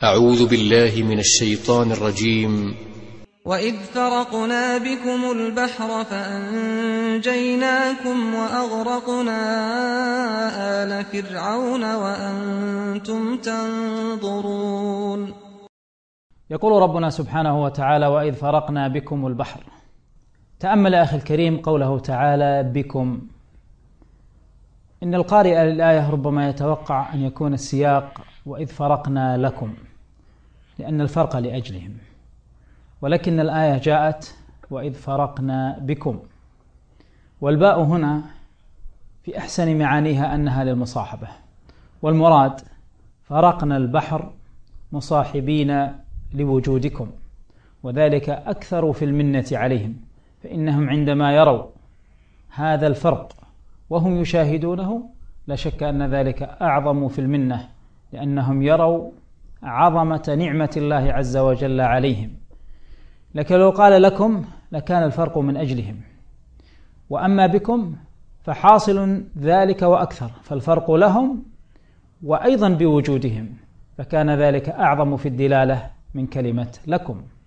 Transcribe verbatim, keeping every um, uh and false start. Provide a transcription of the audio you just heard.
أعوذ بالله من الشيطان الرجيم. وإذ فرقنا بكم البحر فأنجيناكم وأغرقنا آل فرعون وأنتم تنظرون. يقول ربنا سبحانه وتعالى: وإذ فرقنا بكم البحر. تأمل أخي الكريم قوله تعالى بكم. إن القارئ للآية ربما يتوقع أن يكون السياق وإذ فرقنا لكم، لأن الفرق لأجلهم، ولكن الآية جاءت وإذ فرقنا بكم، والباء هنا في أحسن معانيها أنها للمصاحبة، والمراد فرقنا البحر مصاحبين لوجودكم، وذلك أكثر في المنة عليهم، فإنهم عندما يروا هذا الفرق وهم يشاهدونه لا شك أن ذلك أعظم في المنة، لأنهم يروا عظمة نعمة الله عز وجل عليهم. لكن لو قال لكم لكان الفرق من أجلهم، وأما بكم فحاصل ذلك وأكثر، فالفرق لهم وأيضا بوجودهم، فكان ذلك أعظم في الدلالة من كلمة لكم.